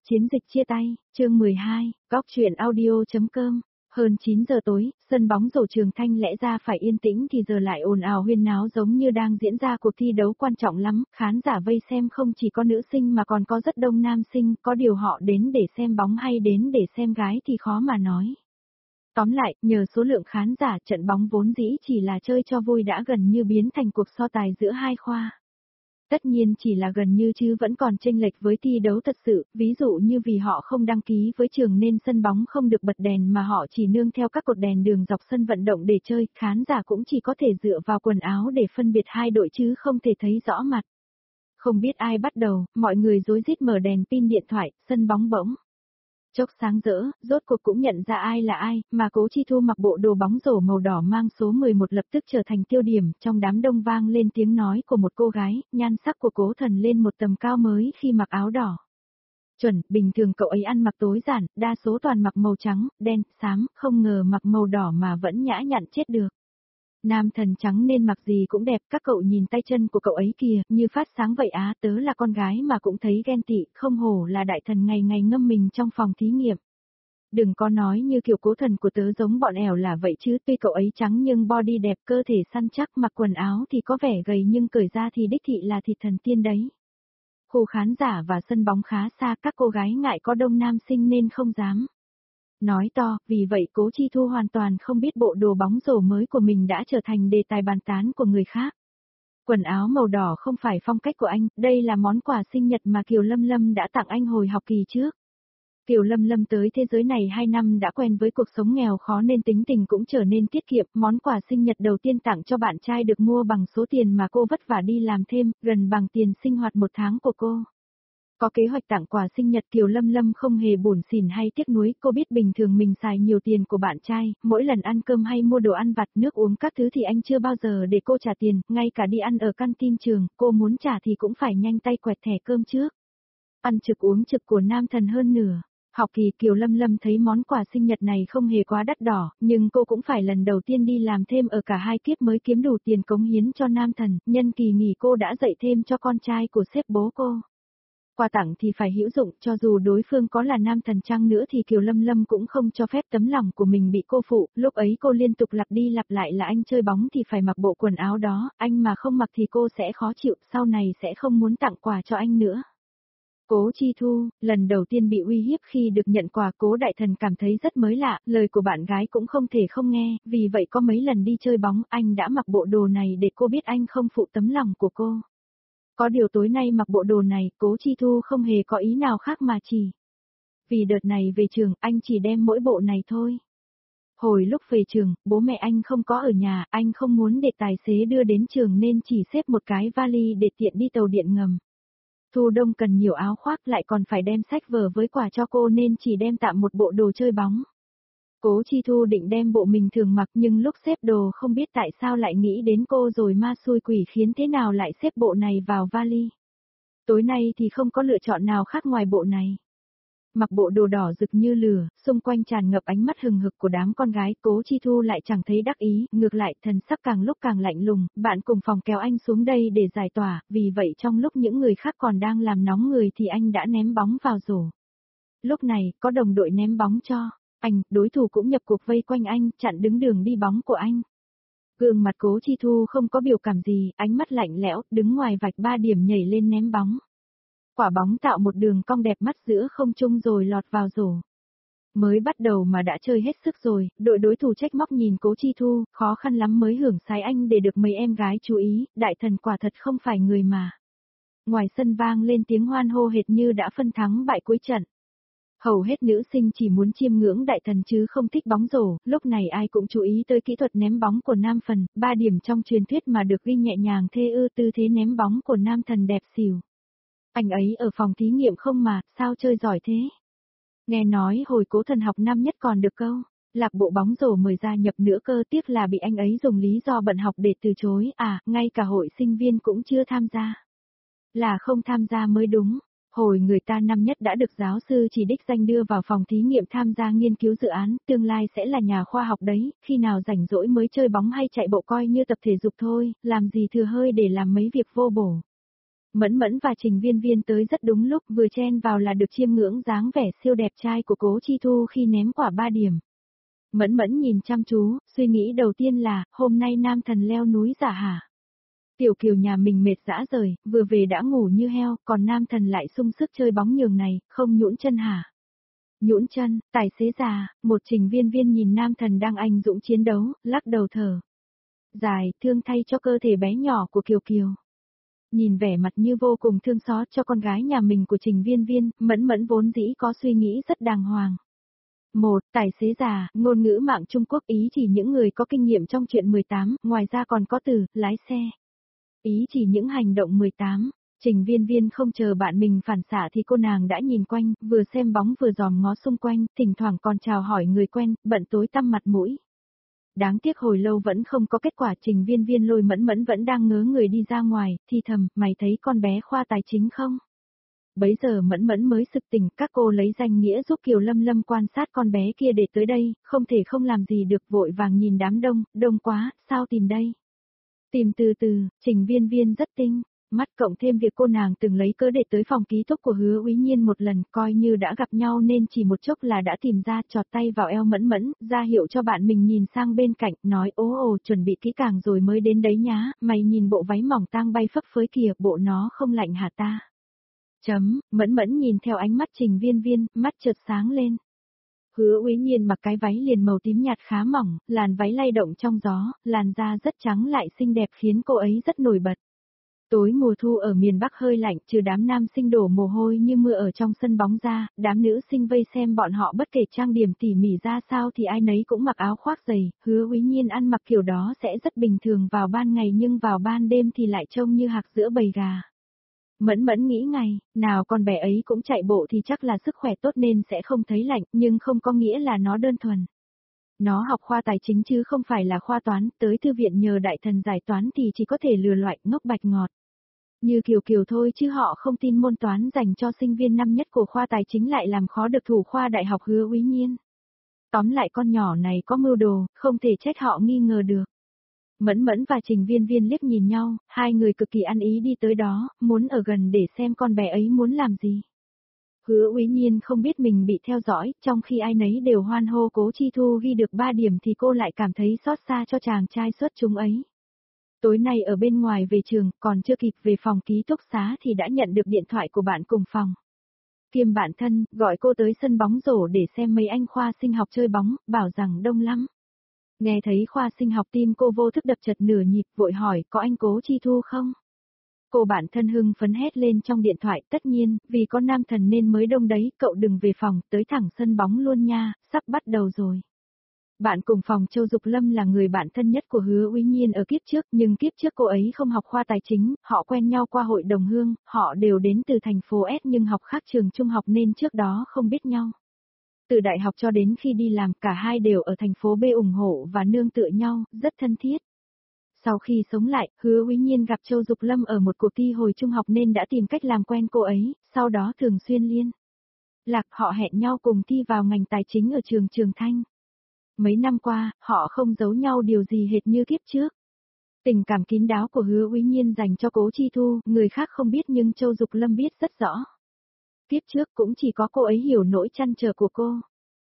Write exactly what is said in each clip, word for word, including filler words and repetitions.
Chiến dịch chia tay, chương mười hai, góc truyện audio.com. Hơn chín giờ tối, sân bóng rổ Trường Thanh lẽ ra phải yên tĩnh thì giờ lại ồn ào huyên náo giống như đang diễn ra cuộc thi đấu quan trọng lắm, khán giả vây xem không chỉ có nữ sinh mà còn có rất đông nam sinh, có điều họ đến để xem bóng hay đến để xem gái thì khó mà nói. Tóm lại, nhờ số lượng khán giả, trận bóng vốn dĩ chỉ là chơi cho vui đã gần như biến thành cuộc so tài giữa hai khoa. Tất nhiên chỉ là gần như chứ vẫn còn chênh lệch với thi đấu thật sự, ví dụ như vì họ không đăng ký với trường nên sân bóng không được bật đèn mà họ chỉ nương theo các cột đèn đường dọc sân vận động để chơi, khán giả cũng chỉ có thể dựa vào quần áo để phân biệt hai đội chứ không thể thấy rõ mặt. Không biết ai bắt đầu, mọi người rối rít mở đèn pin điện thoại, sân bóng bỗng chốc sáng rỡ, rốt cuộc cũng nhận ra ai là ai, mà Cố Chi Thu mặc bộ đồ bóng rổ màu đỏ mang số mười một lập tức trở thành tiêu điểm, trong đám đông vang lên tiếng nói của một cô gái, nhan sắc của Cố Thần lên một tầm cao mới khi mặc áo đỏ. Chuẩn, bình thường cậu ấy ăn mặc tối giản, đa số toàn mặc màu trắng, đen, xám, không ngờ mặc màu đỏ mà vẫn nhã nhặn chết được. Nam thần trắng nên mặc gì cũng đẹp, các cậu nhìn tay chân của cậu ấy kìa, như phát sáng vậy á, tớ là con gái mà cũng thấy ghen tị, không hổ là đại thần ngày ngày ngâm mình trong phòng thí nghiệm. Đừng có nói như kiểu Cố Thần của tớ giống bọn ẻo là vậy chứ, tuy cậu ấy trắng nhưng body đẹp, cơ thể săn chắc, mặc quần áo thì có vẻ gầy nhưng cởi ra thì đích thị là thịt thần tiên đấy. Khu khán giả và sân bóng khá xa, các cô gái ngại có đông nam sinh nên không dám nói to, vì vậy Cố Chi Thu hoàn toàn không biết bộ đồ bóng rổ mới của mình đã trở thành đề tài bàn tán của người khác. Quần áo màu đỏ không phải phong cách của anh, đây là món quà sinh nhật mà Kiều Lâm Lâm đã tặng anh hồi học kỳ trước. Kiều Lâm Lâm tới thế giới này hai năm đã quen với cuộc sống nghèo khó nên tính tình cũng trở nên tiết kiệm, món quà sinh nhật đầu tiên tặng cho bạn trai được mua bằng số tiền mà cô vất vả đi làm thêm, gần bằng tiền sinh hoạt một tháng của cô. Có kế hoạch tặng quà sinh nhật Kiều Lâm Lâm không hề buồn xỉn hay tiếc nuối, cô biết bình thường mình xài nhiều tiền của bạn trai, mỗi lần ăn cơm hay mua đồ ăn vặt nước uống các thứ thì anh chưa bao giờ để cô trả tiền, ngay cả đi ăn ở canteen trường, cô muốn trả thì cũng phải nhanh tay quẹt thẻ cơm trước. Ăn trực uống trực của nam thần hơn nửa. Học kỳ Kiều Lâm Lâm thấy món quà sinh nhật này không hề quá đắt đỏ, nhưng cô cũng phải lần đầu tiên đi làm thêm ở cả hai kiếp mới kiếm đủ tiền cống hiến cho nam thần, nhân kỳ nghỉ cô đã dạy thêm cho con trai của sếp bố cô. Quà tặng thì phải hữu dụng, cho dù đối phương có là nam thần chăng nữa thì Kiều Lâm Lâm cũng không cho phép tấm lòng của mình bị cô phụ, lúc ấy cô liên tục lặp đi lặp lại là anh chơi bóng thì phải mặc bộ quần áo đó, anh mà không mặc thì cô sẽ khó chịu, sau này sẽ không muốn tặng quà cho anh nữa. Cố Chi Thu, lần đầu tiên bị uy hiếp khi được nhận quà, Cố đại thần cảm thấy rất mới lạ, lời của bạn gái cũng không thể không nghe, vì vậy có mấy lần đi chơi bóng anh đã mặc bộ đồ này để cô biết anh không phụ tấm lòng của cô. Có điều tối nay mặc bộ đồ này, Cố Chi Thu không hề có ý nào khác mà chỉ vì đợt này về trường, anh chỉ đem mỗi bộ này thôi. Hồi lúc về trường, bố mẹ anh không có ở nhà, anh không muốn để tài xế đưa đến trường nên chỉ xếp một cái vali để tiện đi tàu điện ngầm. Thu đông cần nhiều áo khoác lại còn phải đem sách vở với quà cho cô nên chỉ đem tạm một bộ đồ chơi bóng. Cố Chi Thu định đem bộ mình thường mặc nhưng lúc xếp đồ không biết tại sao lại nghĩ đến cô rồi ma xui quỷ khiến thế nào lại xếp bộ này vào vali. Tối nay thì không có lựa chọn nào khác ngoài bộ này. Mặc bộ đồ đỏ rực như lửa, xung quanh tràn ngập ánh mắt hừng hực của đám con gái, Cố Chi Thu lại chẳng thấy đắc ý, ngược lại thần sắc càng lúc càng lạnh lùng, bạn cùng phòng kéo anh xuống đây để giải tỏa, vì vậy trong lúc những người khác còn đang làm nóng người thì anh đã ném bóng vào rổ. Lúc này, có đồng đội ném bóng cho anh, đối thủ cũng nhập cuộc vây quanh anh, chặn đứng đường đi bóng của anh. Gương mặt Cố Chi Thu không có biểu cảm gì, ánh mắt lạnh lẽo, đứng ngoài vạch ba điểm nhảy lên ném bóng. Quả bóng tạo một đường cong đẹp mắt giữa không trung rồi lọt vào rổ. Mới bắt đầu mà đã chơi hết sức rồi, đội đối thủ trách móc nhìn Cố Chi Thu, khó khăn lắm mới hưởng sái anh để được mấy em gái chú ý, đại thần quả thật không phải người mà. Ngoài sân vang lên tiếng hoan hô hệt như đã phân thắng bại cuối trận. Hầu hết nữ sinh chỉ muốn chiêm ngưỡng đại thần chứ không thích bóng rổ, lúc này ai cũng chú ý tới kỹ thuật ném bóng của nam phần, ba điểm trong truyền thuyết mà được ghi nhẹ nhàng thê ư, tư thế ném bóng của nam thần đẹp xỉu. Anh ấy ở phòng thí nghiệm không mà, sao chơi giỏi thế? Nghe nói hồi Cố Thần học năm nhất còn được câu lạc bộ bóng rổ mời gia nhập nữa cơ, tiếc là bị anh ấy dùng lý do bận học để từ chối, à, ngay cả hội sinh viên cũng chưa tham gia. Là không tham gia mới đúng. Hồi người ta năm nhất đã được giáo sư chỉ đích danh đưa vào phòng thí nghiệm tham gia nghiên cứu dự án, tương lai sẽ là nhà khoa học đấy, khi nào rảnh rỗi mới chơi bóng hay chạy bộ coi như tập thể dục thôi, làm gì thừa hơi để làm mấy việc vô bổ. Mẫn Mẫn và Trình Viên Viên tới rất đúng lúc, vừa chen vào là được chiêm ngưỡng dáng vẻ siêu đẹp trai của Cố Chi Thu khi ném quả ba điểm. Mẫn Mẫn nhìn chăm chú, suy nghĩ đầu tiên là, hôm nay nam thần leo núi giả hả? Tiểu Kiều nhà mình mệt dã rời, vừa về đã ngủ như heo, còn nam thần lại sung sức chơi bóng nhường này, không nhũn chân hả? Nhũn chân, tài xế già, một Trình Viên Viên nhìn nam thần đang anh dũng chiến đấu, lắc đầu thở dài, thương thay cho cơ thể bé nhỏ của Kiều Kiều. Nhìn vẻ mặt như vô cùng thương xót cho con gái nhà mình của Trình Viên Viên, Mẫn Mẫn vốn dĩ có suy nghĩ rất đàng hoàng. Một, tài xế già, ngôn ngữ mạng Trung Quốc ý chỉ những người có kinh nghiệm trong chuyện mười tám, ngoài ra còn có từ, lái xe. Ý chỉ những hành động mười tám. Trình Viên Viên không chờ bạn mình phản xạ thì cô nàng đã nhìn quanh, vừa xem bóng vừa dòm ngó xung quanh, thỉnh thoảng còn chào hỏi người quen, bận tối tăm mặt mũi. Đáng tiếc hồi lâu vẫn không có kết quả. Trình Viên Viên lôi Mẫn Mẫn vẫn đang ngớ người đi ra ngoài, thì thầm, mày thấy con bé khoa tài chính không? Bấy giờ Mẫn Mẫn mới sực tỉnh, các cô lấy danh nghĩa giúp Kiều Lâm Lâm quan sát con bé kia để tới đây, không thể không làm gì được, vội vàng nhìn đám đông, đông quá, sao tìm đây? Tìm từ từ, Trình Viên Viên rất tinh, mắt cộng thêm việc cô nàng từng lấy cớ để tới phòng ký túc của Hứa Úy Nhiên một lần, coi như đã gặp nhau nên chỉ một chốc là đã tìm ra, chọt tay vào eo Mẫn Mẫn, ra hiệu cho bạn mình nhìn sang bên cạnh, nói ố ồ chuẩn bị kỹ càng rồi mới đến đấy nhá, mày nhìn bộ váy mỏng tang bay phấp phới kìa, bộ nó không lạnh hả ta? Chấm, Mẫn Mẫn nhìn theo ánh mắt Trình Viên Viên, mắt chợt sáng lên. Hứa Úy Nhiên mặc cái váy liền màu tím nhạt khá mỏng, làn váy lay động trong gió, làn da rất trắng lại xinh đẹp khiến cô ấy rất nổi bật. Tối mùa thu ở miền Bắc hơi lạnh, trừ đám nam sinh đổ mồ hôi như mưa ở trong sân bóng ra, đám nữ sinh vây xem bọn họ bất kể trang điểm tỉ mỉ ra sao thì ai nấy cũng mặc áo khoác dày, Hứa Úy Nhiên ăn mặc kiểu đó sẽ rất bình thường vào ban ngày nhưng vào ban đêm thì lại trông như hạc giữa bầy gà. Mẫn Mẫn nghĩ ngày, nào con bé ấy cũng chạy bộ thì chắc là sức khỏe tốt nên sẽ không thấy lạnh, nhưng không có nghĩa là nó đơn thuần. Nó học khoa tài chính chứ không phải là khoa toán, tới thư viện nhờ đại thần giải toán thì chỉ có thể lừa loại ngốc bạch ngọt. Như Kiều Kiều thôi chứ họ không tin môn toán dành cho sinh viên năm nhất của khoa tài chính lại làm khó được thủ khoa đại học Hứa Úy Nhiên. Tóm lại con nhỏ này có mưu đồ, không thể trách họ nghi ngờ được. Mẫn Mẫn và Trình Viên Viên liếc nhìn nhau, hai người cực kỳ ăn ý đi tới đó, muốn ở gần để xem con bé ấy muốn làm gì. Hứa Úy Nhiên không biết mình bị theo dõi, trong khi ai nấy đều hoan hô Cố Chi Thu ghi được ba điểm thì cô lại cảm thấy xót xa cho chàng trai xuất chúng ấy. Tối nay ở bên ngoài về trường, còn chưa kịp về phòng ký túc xá thì đã nhận được điện thoại của bạn cùng phòng. Kiêm bạn thân, gọi cô tới sân bóng rổ để xem mấy anh khoa sinh học chơi bóng, bảo rằng đông lắm. Nghe thấy khoa sinh học tim cô vô thức đập chật nửa nhịp, vội hỏi có anh Cố Chi Thu không? Cô bạn thân hưng phấn hét lên trong điện thoại, tất nhiên, vì có nam thần nên mới đông đấy, cậu đừng về phòng, tới thẳng sân bóng luôn nha, sắp bắt đầu rồi. Bạn cùng phòng Châu Dục Lâm là người bạn thân nhất của Hứa Úy Nhiên ở kiếp trước, nhưng kiếp trước cô ấy không học khoa tài chính, họ quen nhau qua hội đồng hương, họ đều đến từ thành phố S nhưng học khác trường trung học nên trước đó không biết nhau. Từ đại học cho đến khi đi làm, cả hai đều ở thành phố B ủng hộ và nương tựa nhau, rất thân thiết. Sau khi sống lại, Hứa Úy Nhiên gặp Châu Dục Lâm ở một cuộc thi hồi trung học nên đã tìm cách làm quen cô ấy, sau đó thường xuyên liên lạc, họ hẹn nhau cùng thi vào ngành tài chính ở trường Trường Thanh. Mấy năm qua, họ không giấu nhau điều gì hệt như kiếp trước. Tình cảm kín đáo của Hứa Úy Nhiên dành cho Cố Chi Thu, người khác không biết nhưng Châu Dục Lâm biết rất rõ. Kiếp trước cũng chỉ có cô ấy hiểu nỗi trăn trở của cô.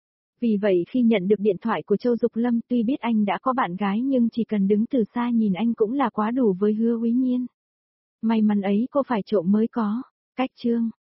Vì vậy khi nhận được điện thoại của Châu Dục Lâm, tuy biết anh đã có bạn gái nhưng chỉ cần đứng từ xa nhìn anh cũng là quá đủ với Hứa Úy Nhiên. May mắn ấy cô phải trộm mới có. Cách chương